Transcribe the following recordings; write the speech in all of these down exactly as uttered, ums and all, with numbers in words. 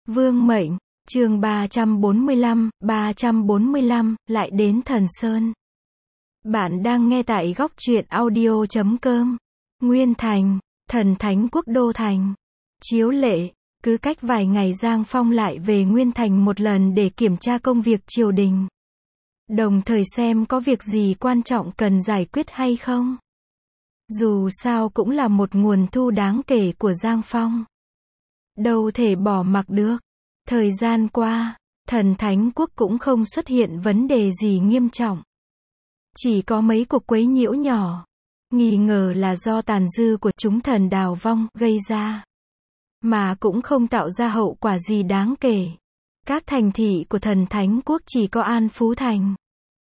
Vương mệnh, chương ba trăm bốn mươi lăm, ba trăm bốn mươi lăm, lại đến Thần Sơn. Bạn đang nghe tại góc truyện audio chấm com. Nguyên Thành, thần thánh quốc đô thành. Chiếu lệ, cứ cách vài ngày Giang Phong lại về Nguyên Thành một lần để kiểm tra công việc triều đình. Đồng thời xem có việc gì quan trọng cần giải quyết hay không. Dù sao cũng là một nguồn thu đáng kể của Giang Phong. Đâu thể bỏ mặc được. Thời gian qua, thần thánh quốc cũng không xuất hiện vấn đề gì nghiêm trọng. Chỉ có mấy cuộc quấy nhiễu nhỏ, nghi ngờ là do tàn dư của chúng thần đào vong gây ra. Mà cũng không tạo ra hậu quả gì đáng kể. Các thành thị của thần thánh quốc chỉ có An Phú Thành,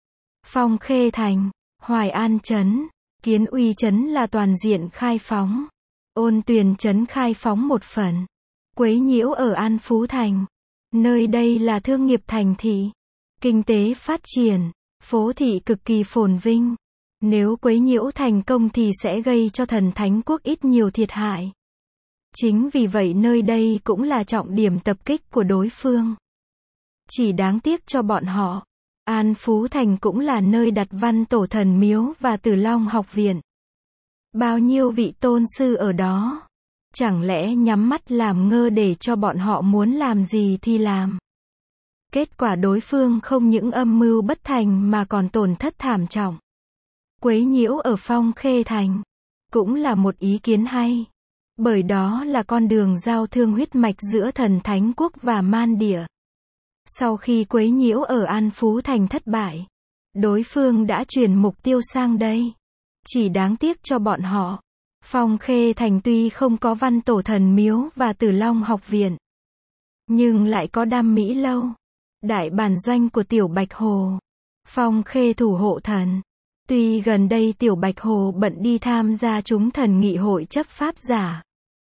Phong Khê Thành, Hoài An Trấn, Kiến Uy Trấn là toàn diện khai phóng. Ôn Tuyền Trấn khai phóng một phần. Quấy nhiễu ở An Phú Thành. Nơi đây là thương nghiệp thành thị. Kinh tế phát triển. Phố thị cực kỳ phồn vinh. Nếu quấy nhiễu thành công thì sẽ gây cho thần thánh quốc ít nhiều thiệt hại. Chính vì vậy nơi đây cũng là trọng điểm tập kích của đối phương. Chỉ đáng tiếc cho bọn họ, An Phú Thành cũng là nơi đặt Văn Tổ Thần Miếu và Tử Long Học Viện. Bao nhiêu vị tôn sư ở đó. Chẳng lẽ nhắm mắt làm ngơ để cho bọn họ muốn làm gì thì làm. Kết quả đối phương không những âm mưu bất thành mà còn tổn thất thảm trọng. Quấy nhiễu ở Phong Khê Thành cũng là một ý kiến hay. Bởi đó là con đường giao thương huyết mạch giữa thần thánh quốc và man địa. Sau khi quấy nhiễu ở An Phú Thành thất bại, đối phương đã chuyển mục tiêu sang đây. Chỉ đáng tiếc cho bọn họ, Phong Khê Thành tuy không có Văn Tổ Thần Miếu và Tử Long Học Viện, nhưng lại có Đam Mỹ Lâu, đại bản doanh của Tiểu Bạch Hồ, Phong Khê Thủ Hộ Thần. Tuy gần đây Tiểu Bạch Hồ bận đi tham gia chúng thần nghị hội chấp pháp giả,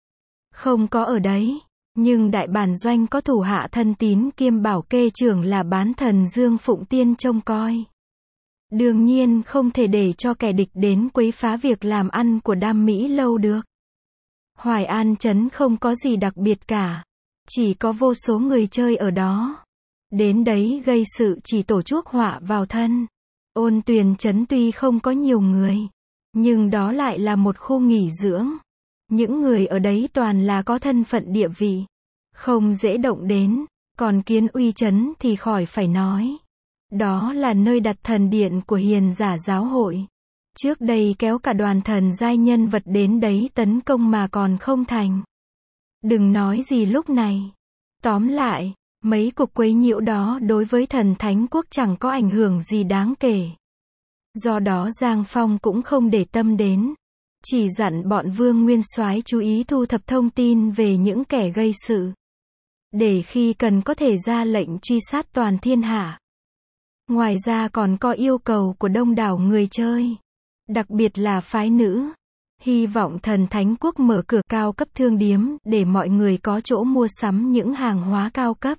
không có ở đấy, nhưng đại bản doanh có thủ hạ thân tín kiêm bảo kê trưởng là bán thần Dương Phụng Tiên trông coi. Đương nhiên không thể để cho kẻ địch đến quấy phá việc làm ăn của Đam Mỹ Lâu được. Hoài An Trấn không có gì đặc biệt cả. Chỉ có vô số người chơi ở đó. Đến đấy gây sự chỉ tổ chuốc họa vào thân. Ôn Tuyền Trấn tuy không có nhiều người, nhưng đó lại là một khu nghỉ dưỡng. Những người ở đấy toàn là có thân phận địa vị, không dễ động đến. Còn Kiến Uy Trấn thì khỏi phải nói. Đó là nơi đặt thần điện của Hiền Giả giáo hội. Trước đây kéo cả đoàn thần giai nhân vật đến đấy tấn công mà còn không thành. Đừng nói gì lúc này. Tóm lại, mấy cuộc quấy nhiễu đó đối với thần thánh quốc chẳng có ảnh hưởng gì đáng kể. Do đó Giang Phong cũng không để tâm đến. Chỉ dặn bọn Vương Nguyên Soái chú ý thu thập thông tin về những kẻ gây sự. Để khi cần có thể ra lệnh truy sát toàn thiên hạ. Ngoài ra còn có yêu cầu của đông đảo người chơi, đặc biệt là phái nữ. Hy vọng thần thánh quốc mở cửa cao cấp thương điếm để mọi người có chỗ mua sắm những hàng hóa cao cấp.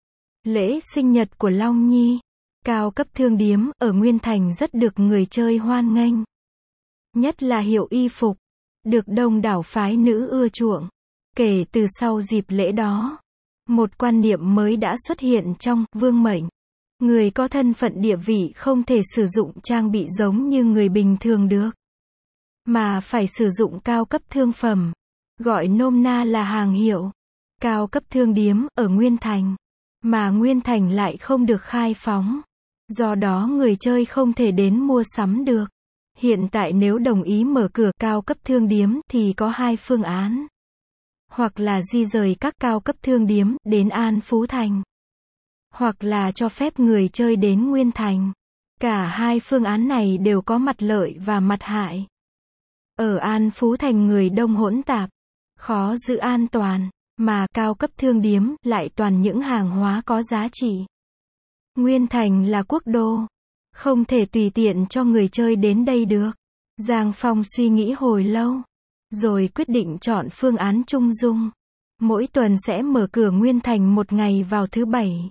Lễ sinh nhật của Long Nhi, cao cấp thương điếm ở Nguyên Thành rất được người chơi hoan nghênh. Nhất là hiệu y phục, được đông đảo phái nữ ưa chuộng. Kể từ sau dịp lễ đó, một quan niệm mới đã xuất hiện trong vương mệnh. Người có thân phận địa vị không thể sử dụng trang bị giống như người bình thường được, mà phải sử dụng cao cấp thương phẩm, gọi nôm na là hàng hiệu. Cao cấp thương điếm ở Nguyên Thành, mà Nguyên Thành lại không được khai phóng. Do đó người chơi không thể đến mua sắm được. Hiện tại nếu đồng ý mở cửa cao cấp thương điếm thì có hai phương án. Hoặc là di rời các cao cấp thương điếm đến An Phú Thành, hoặc là cho phép người chơi đến Nguyên Thành. Cả hai phương án này đều có mặt lợi và mặt hại. Ở An Phú Thành người đông hỗn tạp, khó giữ an toàn, mà cao cấp thương điếm lại toàn những hàng hóa có giá trị. Nguyên Thành là quốc đô, không thể tùy tiện cho người chơi đến đây được. Giang Phong suy nghĩ hồi lâu, rồi quyết định chọn phương án trung dung. Mỗi tuần sẽ mở cửa Nguyên Thành một ngày vào thứ bảy.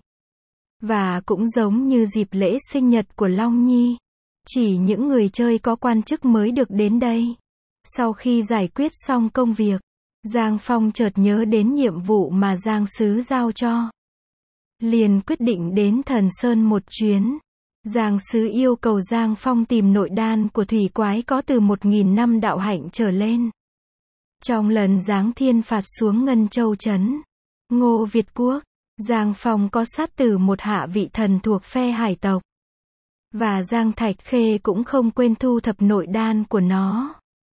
Và cũng giống như dịp lễ sinh nhật của Long Nhi, chỉ những người chơi có quan chức mới được đến đây. Sau khi giải quyết xong công việc, Giang Phong chợt nhớ đến nhiệm vụ mà Giang Sứ giao cho. Liền quyết định đến Thần Sơn một chuyến. Giang Sứ yêu cầu Giang Phong tìm nội đan của thủy quái có từ một nghìn năm đạo hạnh trở lên. Trong lần giáng thiên phạt xuống Ngân Châu Trấn, Ngô Việt Quốc, Giang Phong có sát tử một hạ vị thần thuộc phe hải tộc. Và Giang Thạch Khê cũng không quên thu thập nội đan của nó.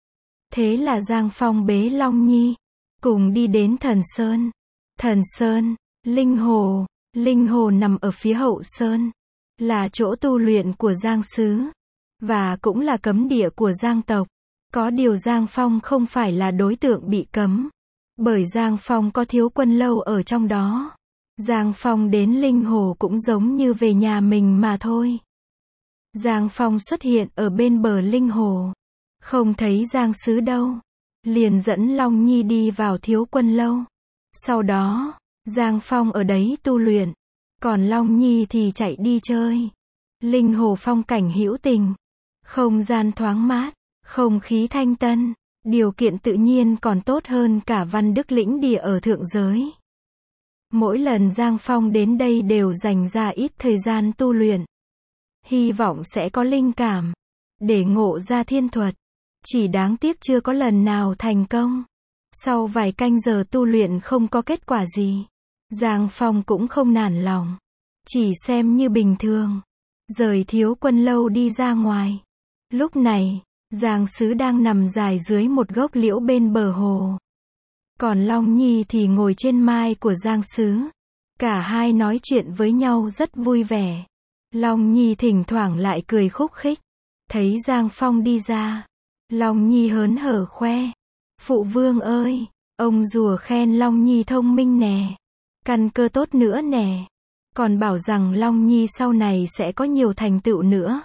Thế là Giang Phong bế Long Nhi, cùng đi đến Thần Sơn. Thần Sơn, Linh Hồ, Linh Hồ nằm ở phía hậu sơn, là chỗ tu luyện của Giang Sứ, và cũng là cấm địa của Giang tộc. Có điều Giang Phong không phải là đối tượng bị cấm, bởi Giang Phong có Thiếu Quân Lâu ở trong đó. Giang Phong đến Linh Hồ cũng giống như về nhà mình mà thôi. Giang Phong xuất hiện ở bên bờ Linh Hồ, không thấy Giang Sứ đâu, liền dẫn Long Nhi đi vào Thiếu Quân Lâu. Sau đó, Giang Phong ở đấy tu luyện, còn Long Nhi thì chạy đi chơi. Linh Hồ phong cảnh hữu tình, không gian thoáng mát, không khí thanh tân, điều kiện tự nhiên còn tốt hơn cả Văn Đức lĩnh địa ở thượng giới. Mỗi lần Giang Phong đến đây đều dành ra ít thời gian tu luyện, hy vọng sẽ có linh cảm để ngộ ra thiên thuật. Chỉ đáng tiếc chưa có lần nào thành công. Sau vài canh giờ tu luyện không có kết quả gì, Giang Phong cũng không nản lòng, chỉ xem như bình thường, rời Thiếu Quân Lâu đi ra ngoài. Lúc này, Giang Sứ đang nằm dài dưới một gốc liễu bên bờ hồ, còn Long Nhi thì ngồi trên mai của Giang Sứ. Cả hai nói chuyện với nhau rất vui vẻ. Long Nhi thỉnh thoảng lại cười khúc khích. Thấy Giang Phong đi ra, Long Nhi hớn hở khoe: "Phụ vương ơi, ông rùa khen Long Nhi thông minh nè, căn cơ tốt nữa nè, còn bảo rằng Long Nhi sau này sẽ có nhiều thành tựu nữa."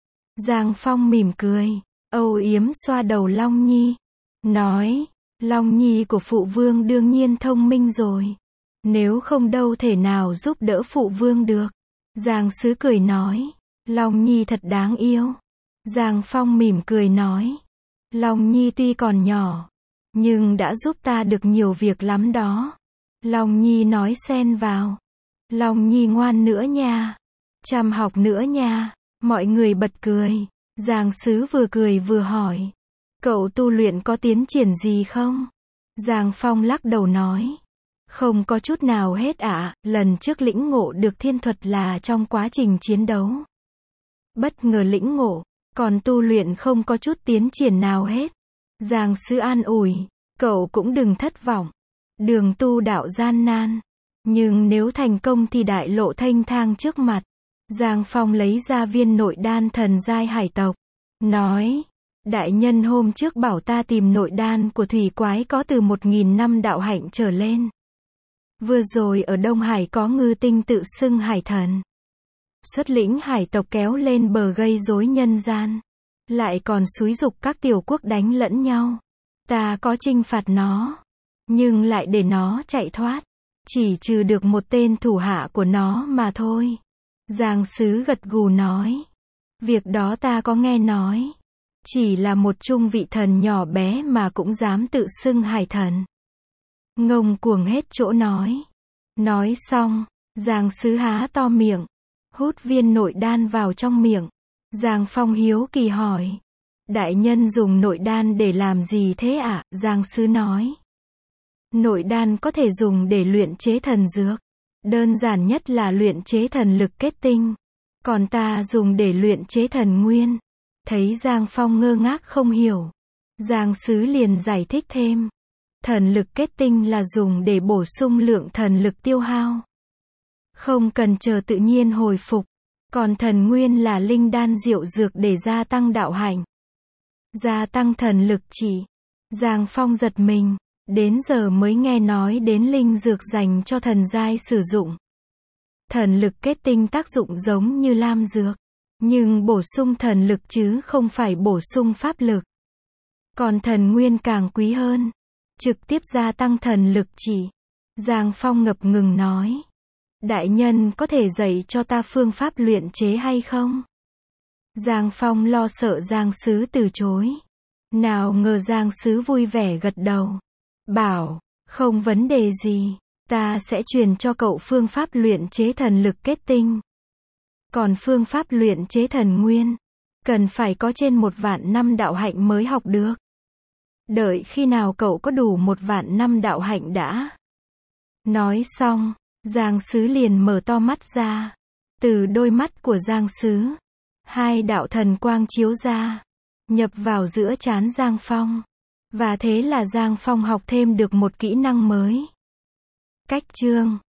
Giang Phong mỉm cười, âu yếm xoa đầu Long Nhi, nói: "Long Nhi của phụ vương đương nhiên thông minh rồi, nếu không đâu thể nào giúp đỡ phụ vương được." Giang Sứ cười nói: "Long Nhi thật đáng yêu." Giang Phong mỉm cười nói: "Long Nhi tuy còn nhỏ, nhưng đã giúp ta được nhiều việc lắm đó." Long Nhi nói xen vào: "Long Nhi ngoan nữa nha, chăm học nữa nha." Mọi người bật cười. Giang Sứ vừa cười vừa hỏi: "Cậu tu luyện có tiến triển gì không?" Giang Phong lắc đầu nói: "Không có chút nào hết ạ, à. Lần trước lĩnh ngộ được thiên thuật là trong quá trình chiến đấu. Bất ngờ lĩnh ngộ, còn tu luyện không có chút tiến triển nào hết." Giang Sứ an ủi: "Cậu cũng đừng thất vọng. Đường tu đạo gian nan, nhưng nếu thành công thì đại lộ thanh thang trước mặt." Giang Phong lấy ra viên nội đan thần giai hải tộc, nói: "Đại nhân hôm trước bảo ta tìm nội đan của thủy quái có từ một nghìn năm đạo hạnh trở lên. Vừa rồi ở Đông Hải có ngư tinh tự xưng hải thần, xuất lĩnh hải tộc kéo lên bờ gây rối nhân gian, lại còn xúi giục các tiểu quốc đánh lẫn nhau. Ta có trinh phạt nó, nhưng lại để nó chạy thoát, chỉ trừ được một tên thủ hạ của nó mà thôi." Giang Sứ gật gù nói: "Việc đó ta có nghe nói, chỉ là một trung vị thần nhỏ bé mà cũng dám tự xưng hải thần. Ngông cuồng hết chỗ nói." Nói xong, Giang Sứ há to miệng, hút viên nội đan vào trong miệng. Giang Phong hiếu kỳ hỏi: "Đại nhân dùng nội đan để làm gì thế ạ?" À? Giang Sứ nói: "Nội đan có thể dùng để luyện chế thần dược. Đơn giản nhất là luyện chế thần lực kết tinh, còn ta dùng để luyện chế thần nguyên." Thấy Giang Phong ngơ ngác không hiểu, Giang Sứ liền giải thích thêm: "Thần lực kết tinh là dùng để bổ sung lượng thần lực tiêu hao, không cần chờ tự nhiên hồi phục. Còn thần nguyên là linh đan diệu dược để gia tăng đạo hạnh, gia tăng thần lực chỉ." Giang Phong giật mình, đến giờ mới nghe nói đến linh dược dành cho thần giai sử dụng. Thần lực kết tinh tác dụng giống như lam dược, nhưng bổ sung thần lực chứ không phải bổ sung pháp lực. Còn thần nguyên càng quý hơn, trực tiếp gia tăng thần lực chỉ. Giang Phong ngập ngừng nói: "Đại nhân có thể dạy cho ta phương pháp luyện chế hay không?" Giang Phong lo sợ Giang Sứ từ chối. Nào ngờ Giang Sứ vui vẻ gật đầu. Bảo, không vấn đề gì. Ta sẽ truyền cho cậu phương pháp luyện chế thần lực kết tinh. Còn phương pháp luyện chế thần nguyên, cần phải có trên một vạn năm đạo hạnh mới học được. Đợi khi nào cậu có đủ một vạn năm đạo hạnh đã. Nói xong, Giang Sứ liền mở to mắt ra. Từ đôi mắt của Giang Sứ, hai đạo thần quang chiếu ra, nhập vào giữa trán Giang Phong. Và thế là Giang Phong học thêm được một kỹ năng mới. Cách chương